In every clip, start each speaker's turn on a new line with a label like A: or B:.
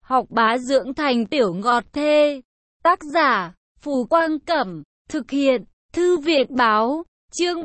A: học bá dưỡng thành tiểu ngọt thê. Tác giả, Phù Quang Cẩm, thực hiện, Thư viện Báo, chương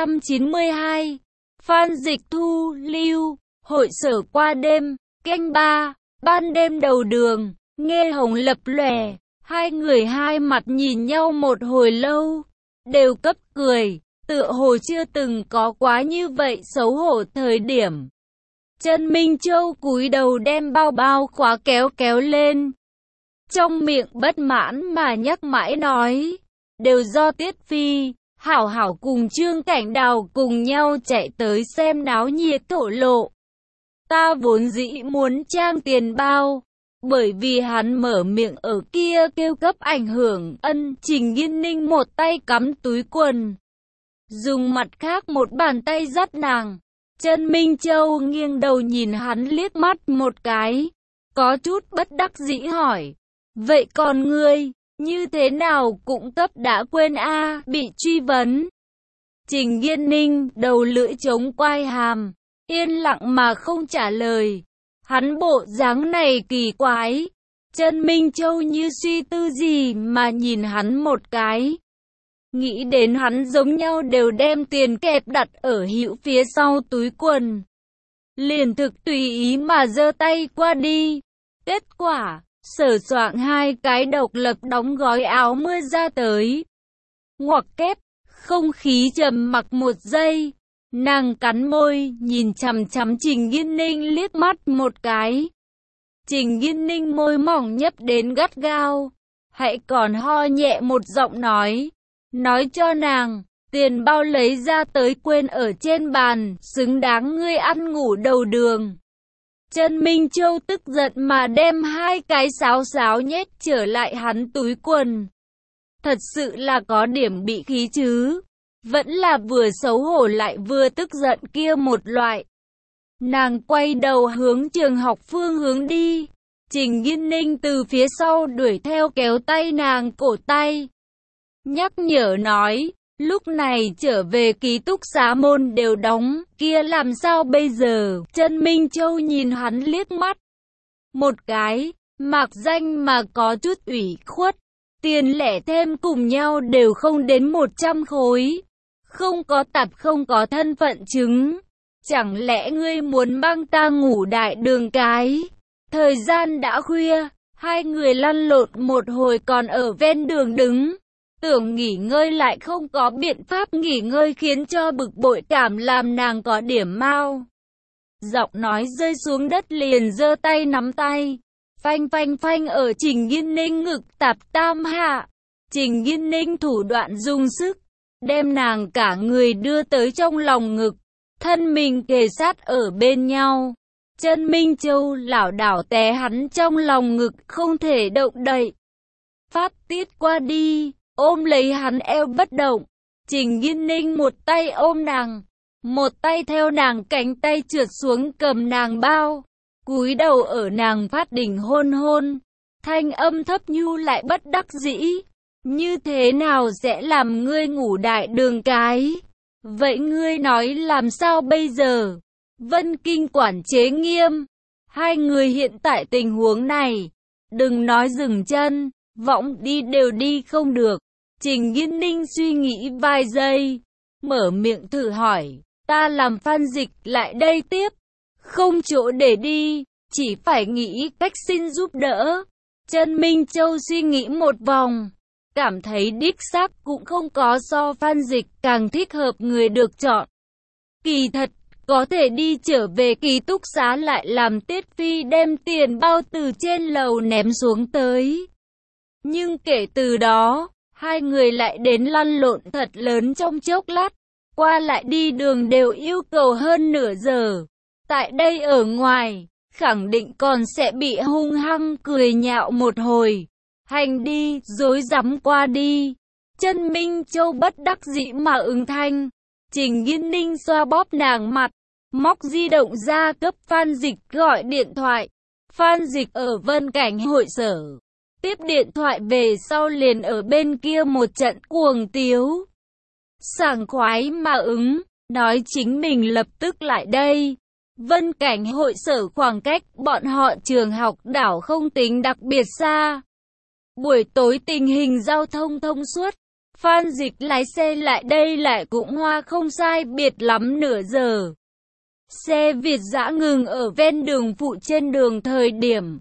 A: 392. Phan Dịch Thu, lưu, hội sở qua đêm, canh 3, ban đêm đầu đường, nghe hồng lập lòe, hai người hai mặt nhìn nhau một hồi lâu, đều cấp cười, tựa hồ chưa từng có quá như vậy xấu hổ thời điểm. Trần Minh Châu cúi đầu đem bao bao khóa kéo kéo lên. Trong miệng bất mãn mà nhắc mãi nói, đều do Tiết Phi, hảo hảo cùng Trương Cảnh Đào cùng nhau chạy tới xem náo nhiệt thổ lộ. Ta vốn dĩ muốn trang tiền bao, bởi vì hắn mở miệng ở kia kêu cấp ảnh hưởng. Trình Nghiên Ninh một tay cắm túi quần, dùng mặt khác một bàn tay dắt nàng. Trần Minh Châu nghiêng đầu nhìn hắn liếc mắt một cái, có chút bất đắc dĩ hỏi, vậy còn ngươi, như thế nào cũng cấp đã quên a? Bị truy vấn. Trình Nghiên Ninh đầu lưỡi chống quai hàm, yên lặng mà không trả lời. Hắn bộ dáng này kỳ quái. Trần Minh Châu như suy tư gì mà nhìn hắn một cái. Nghĩ đến hắn giống nhau đều đem tiền kẹp đặt ở hữu phía sau túi quần, liền thực tùy ý mà giơ tay qua đi. Kết quả, sờ soạng hai cái độc lập đóng gói áo mưa ra tới. Ngoặc kép, không khí trầm mặc một giây. Nàng cắn môi, nhìn chằm chằm Trình Nghiên Ninh liếc mắt một cái. Trình Nghiên Ninh môi mỏng nhấp đến gắt gao, hãy còn ho nhẹ một giọng nói cho nàng, tiền bao lấy ra tới quên ở trên bàn, xứng đáng ngươi ăn ngủ đầu đường. Trần Minh Châu tức giận mà đem hai cái sáo sáo nhét trở lại hắn túi quần. Thật sự là có điểm bị khí chứ, vẫn là vừa xấu hổ lại vừa tức giận kia một loại. Nàng quay đầu hướng trường học phương hướng đi. Trình Nghiên Ninh từ phía sau đuổi theo kéo tay nàng cổ tay, nhắc nhở nói, lúc này trở về ký túc xá môn đều đóng, kia làm sao bây giờ? Trần Minh Châu nhìn hắn liếc mắt một cái, mạc danh mà có chút ủy khuất, tiền lẻ thêm cùng nhau đều không đến 100 khối, không có tạp không có thân phận chứng, chẳng lẽ ngươi muốn mang ta ngủ đại đường cái? Thời gian đã khuya, hai người lăn lộn một hồi còn ở ven đường đứng. Tưởng nghỉ ngơi lại không có biện pháp nghỉ ngơi khiến cho bực bội cảm làm nàng có điểm mau. Giọng nói rơi xuống đất liền giơ tay nắm tay. Phanh phanh phanh ở Trình Nghiên Ninh ngực tạp tam hạ. Trình Nghiên Ninh thủ đoạn dùng sức, đem nàng cả người đưa tới trong lòng ngực. Thân mình kề sát ở bên nhau. Trần Minh Châu lảo đảo té hắn trong lòng ngực không thể động đậy. Phát tiết qua đi, ôm lấy hắn eo bất động. Trình Nghiên Ninh một tay ôm nàng, một tay theo nàng cánh tay trượt xuống cầm nàng bao, cúi đầu ở nàng phát đỉnh hôn hôn. Thanh âm thấp nhu lại bất đắc dĩ, như thế nào sẽ làm ngươi ngủ đại đường cái? Vậy ngươi nói làm sao bây giờ? Vân Kinh quản chế nghiêm. Hai người hiện tại tình huống này, đừng nói dừng chân, võng đi đều đi không được. Trình Nghiên Ninh suy nghĩ vài giây, mở miệng thử hỏi, ta làm Phan Dịch lại đây tiếp, không chỗ để đi, chỉ phải nghĩ cách xin giúp đỡ. Trần Minh Châu suy nghĩ một vòng, cảm thấy đích xác cũng không có so Phan Dịch càng thích hợp người được chọn. Kỳ thật, có thể đi trở về ký túc xá lại làm Tiết Phi đem tiền bao từ trên lầu ném xuống tới. Nhưng kể từ đó, hai người lại đến lăn lộn thật lớn trong chốc lát, qua lại đi đường đều yêu cầu hơn nửa giờ. Tại đây ở ngoài, khẳng định còn sẽ bị hung hăng cười nhạo một hồi. Hành đi, dối rắm qua đi. Trần Minh Châu bất đắc dĩ mà ứng thanh. Trình Nghiên Ninh xoa bóp nàng mặt, móc di động ra cấp Phan Dịch gọi điện thoại. Phan Dịch ở Vân Cảnh hội sở. Tiếp điện thoại về sau liền ở bên kia một trận cuồng tiếu. Sảng khoái mà ứng, nói chính mình lập tức lại đây. Vân Cảnh hội sở khoảng cách bọn họ trường học đảo không tính đặc biệt xa. Buổi tối tình hình giao thông thông suốt. Phan Dịch lái xe lại đây lại cũng hoa không sai biệt lắm nửa giờ. Xe Việt dã ngừng ở ven đường phụ trên đường thời điểm.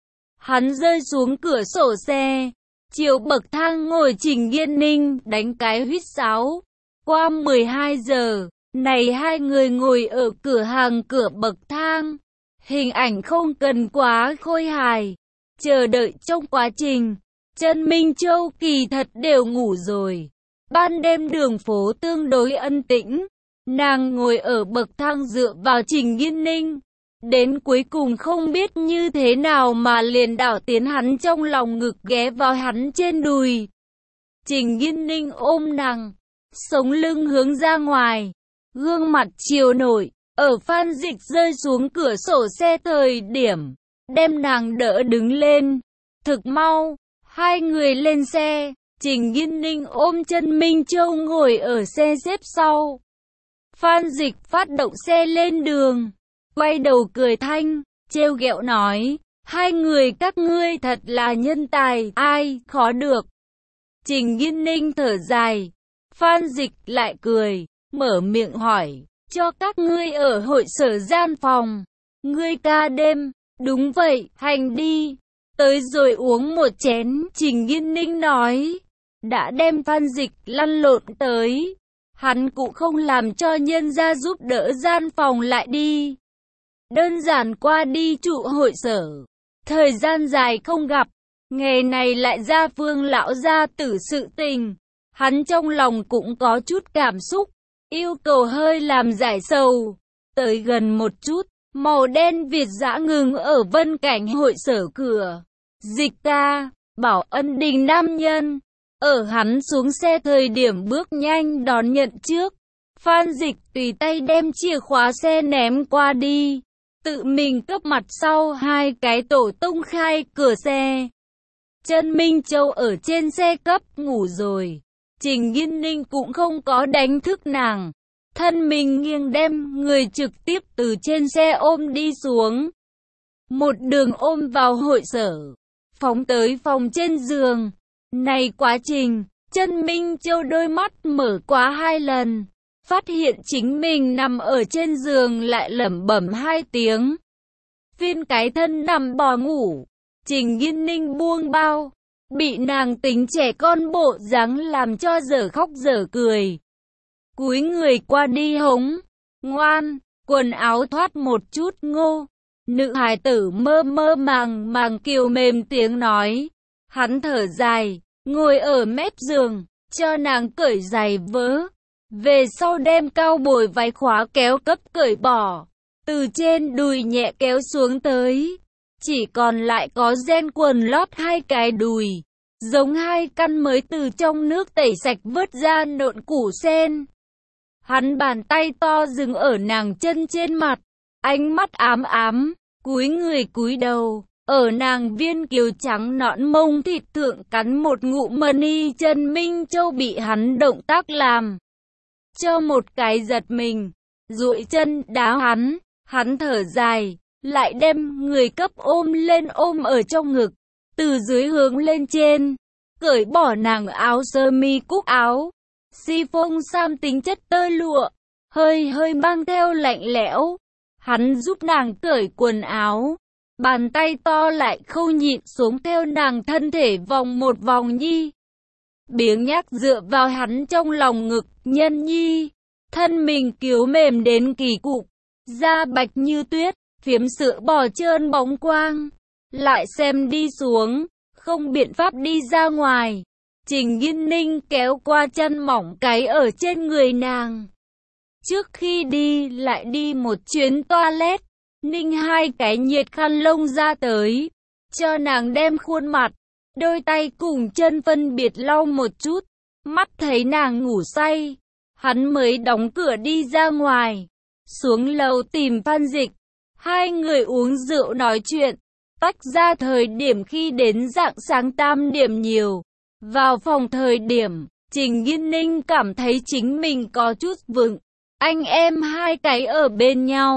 A: Hắn rơi xuống cửa sổ xe, chiều bậc thang ngồi Trình Nghiên Ninh đánh cái huýt sáo. Qua 12 giờ, này hai người ngồi ở cửa hàng cửa bậc thang. Hình ảnh không cần quá khôi hài. Chờ đợi trong quá trình, Trần Minh Châu kỳ thật đều ngủ rồi. Ban đêm đường phố tương đối ân tĩnh. Nàng ngồi ở bậc thang dựa vào Trình Nghiên Ninh. Đến cuối cùng không biết như thế nào mà liền đảo tiến hắn trong lòng ngực ghé vào hắn trên đùi. Trình Nghiên Ninh ôm nàng, sống lưng hướng ra ngoài, gương mặt chiều nổi, ở Phan Dịch rơi xuống cửa sổ xe thời điểm, đem nàng đỡ đứng lên. Thực mau, hai người lên xe, Trình Nghiên Ninh ôm Trần Minh Châu ngồi ở xe xếp sau. Phan Dịch phát động xe lên đường, quay đầu cười thanh, trêu ghẹo nói, hai người các ngươi thật là nhân tài, ai khó được. Trình Nghiên Ninh thở dài, Phan Dịch lại cười, mở miệng hỏi, cho các ngươi ở hội sở gian phòng, ngươi ca đêm, đúng vậy, hành đi, tới rồi uống một chén, Trình Nghiên Ninh nói, đã đem Phan Dịch lăn lộn tới. Hắn cũng không làm cho nhân gia giúp đỡ gian phòng lại đi. Đơn giản qua đi trụ hội sở. Thời gian dài không gặp. Ngày này lại ra Phương lão gia tử sự tình. Hắn trong lòng cũng có chút cảm xúc. Yêu cầu hơi làm giải sầu. Tới gần một chút. Màu đen Việt dã ngừng ở Vân Cảnh hội sở cửa. Dịch ca, Bảo Ân Đình nam nhân. Ở hắn xuống xe thời điểm bước nhanh đón nhận trước. Phan Dịch tùy tay đem chìa khóa xe ném qua đi. Tự mình cấp mặt sau hai cái tổ tông khai cửa xe. Trần Minh Châu ở trên xe cấp ngủ rồi. Trình Nghiên Ninh cũng không có đánh thức nàng. Thân mình nghiêng đem người trực tiếp từ trên xe ôm đi xuống. Một đường ôm vào hội sở. Phóng tới phòng trên giường. Này quá trình, Trần Minh Châu đôi mắt mở quá 2 lần, phát hiện chính mình nằm ở trên giường lại lẩm bẩm 2 tiếng. Phiên cái thân nằm bò ngủ, Trình Nghiên Ninh buông bao, bị nàng tính trẻ con bộ dáng làm cho dở khóc dở cười. Cúi người qua đi hống, ngoan, quần áo thoát một chút ngô. Nữ hài tử mơ mơ màng màng kiều mềm tiếng nói. Hắn thở dài, ngồi ở mép giường, cho nàng cởi giày vớ. Về sau đem cao bồi váy khóa kéo cấp cởi bỏ. Từ trên đùi nhẹ kéo xuống tới. Chỉ còn lại có ren quần lót 2 cái đùi. Giống 2 căn mới từ trong nước tẩy sạch vớt ra nộn củ sen. Hắn bàn tay to dừng ở nàng chân trên mặt. Ánh mắt ám ám, cúi người cúi đầu. Ở nàng viên kiều trắng nõn mông thịt thượng cắn một ngụm mani. Trần Minh Châu bị hắn động tác làm cho một cái giật mình, duỗi chân đá hắn. Hắn thở dài, lại đem người cấp ôm lên ôm ở trong ngực, từ dưới hướng lên trên, cởi bỏ nàng áo sơ mi cúc áo, si-phông sam tính chất tơ lụa, hơi hơi mang theo lạnh lẽo. Hắn giúp nàng cởi quần áo. Bàn tay to lại không nhịn xuống theo nàng thân thể vòng một vòng nhi. Biếng nhác dựa vào hắn trong lòng ngực, nhân nhi. Thân mình kiếu mềm đến kỳ cục, da bạch như tuyết, phiếm sữa bò trơn bóng quang. Lại xem đi xuống, không biện pháp đi ra ngoài. Trình Nghiên Ninh kéo qua chân mỏng cái ở trên người nàng. Trước khi đi, lại đi một chuyến toilet. Ninh 2 cái nhiệt khăn lông ra tới, cho nàng đem khuôn mặt, đôi tay cùng chân phân biệt lau một chút. Mắt thấy nàng ngủ say, hắn mới đóng cửa đi ra ngoài, xuống lầu tìm Phan Dịch. Hai người uống rượu nói chuyện, tách ra thời điểm khi đến rạng sáng 8 điểm nhiều. Vào phòng thời điểm, Trình Nghiên Ninh cảm thấy chính mình có chút vững. Anh em 2 cái ở bên nhau.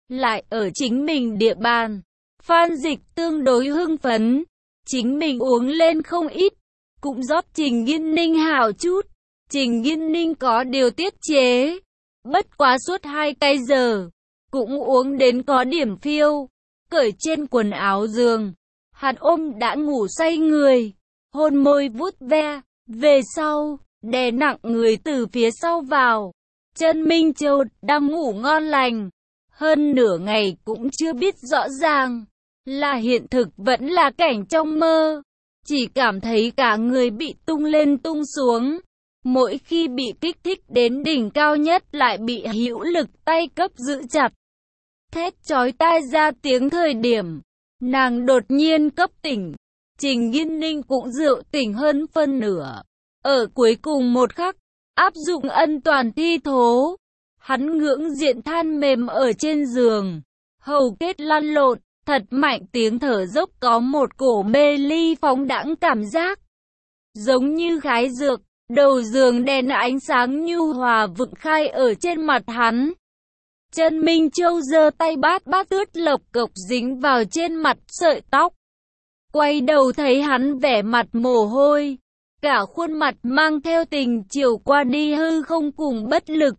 A: lại ở chính mình địa bàn. Phan Dịch tương đối hưng phấn, chính mình uống lên không ít, cũng rót Trình Nghiên Ninh hảo chút. Trình Nghiên Ninh có điều tiết chế, bất quá suốt 2 canh giờ, cũng uống đến có điểm phiêu, cởi trên quần áo giường. Hắn ôm đã ngủ say người, hôn môi vuốt ve, về sau, đè nặng người từ phía sau vào. Chân Minh Châu đang ngủ ngon lành, hơn nửa ngày cũng chưa biết rõ ràng là hiện thực vẫn là cảnh trong mơ, chỉ cảm thấy cả người bị tung lên tung xuống. Mỗi khi bị kích thích đến đỉnh cao nhất lại bị hữu lực tay cấp giữ chặt. Thét chói tai ra tiếng thời điểm, nàng đột nhiên cấp tỉnh. Trình Nghiên Ninh cũng rượu tỉnh hơn phân nửa. Ở cuối cùng một khắc, áp dụng ân toàn thi thố, hắn ngưỡng diện than mềm ở trên giường, hầu kết lăn lộn, thật mạnh tiếng thở dốc có một cổ mê ly phóng đãng cảm giác. Giống như khái dược, đầu giường đèn ánh sáng nhu hòa vựng khai ở trên mặt hắn. Chân Minh Châu giơ tay bát ướt lộc cộc dính vào trên mặt sợi tóc. Quay đầu thấy hắn vẻ mặt mồ hôi, cả khuôn mặt mang theo tình chiều qua đi hư không cùng bất lực.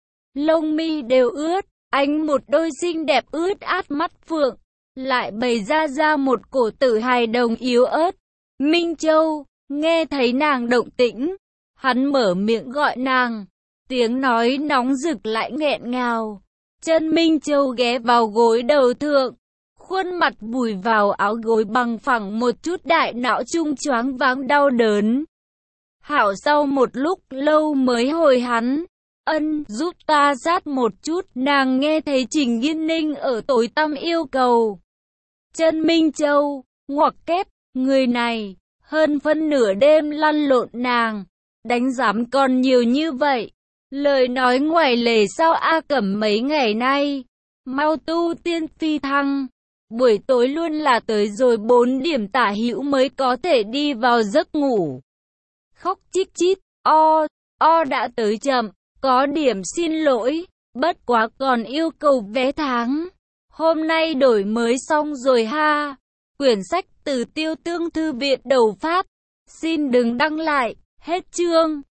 A: Lông mi đều ướt, anh một đôi xinh đẹp ướt át mắt phượng, lại bày ra một cổ tử hài đồng yếu ớt. Minh Châu, nghe thấy nàng động tĩnh, hắn mở miệng gọi nàng, tiếng nói nóng rực lại nghẹn ngào. Chân Minh Châu ghé vào gối đầu thượng, khuôn mặt vùi vào áo gối bằng phẳng một chút, đại não trung choáng váng đau đớn. Hảo sau một lúc lâu mới hồi hắn, ân giúp ta sát một chút. Nàng nghe thấy Trình Nghiên Ninh ở tối tăm yêu cầu. Chân Minh Châu, ngoặc kép, người này, hơn phân nửa đêm lăn lộn nàng, đánh giám còn nhiều như vậy. Lời nói ngoài lề sao A Cẩm mấy ngày nay, mau tu tiên phi thăng, buổi tối luôn là tới rồi 4 điểm tả hữu mới có thể đi vào giấc ngủ. Khóc chít chít, o đã tới chậm, có điểm xin lỗi, bất quá còn yêu cầu vé tháng. Hôm nay đổi mới xong rồi ha. Quyển sách từ Tiêu Tương Thư viện Đầu Phát. Xin đừng đăng lại, hết chương.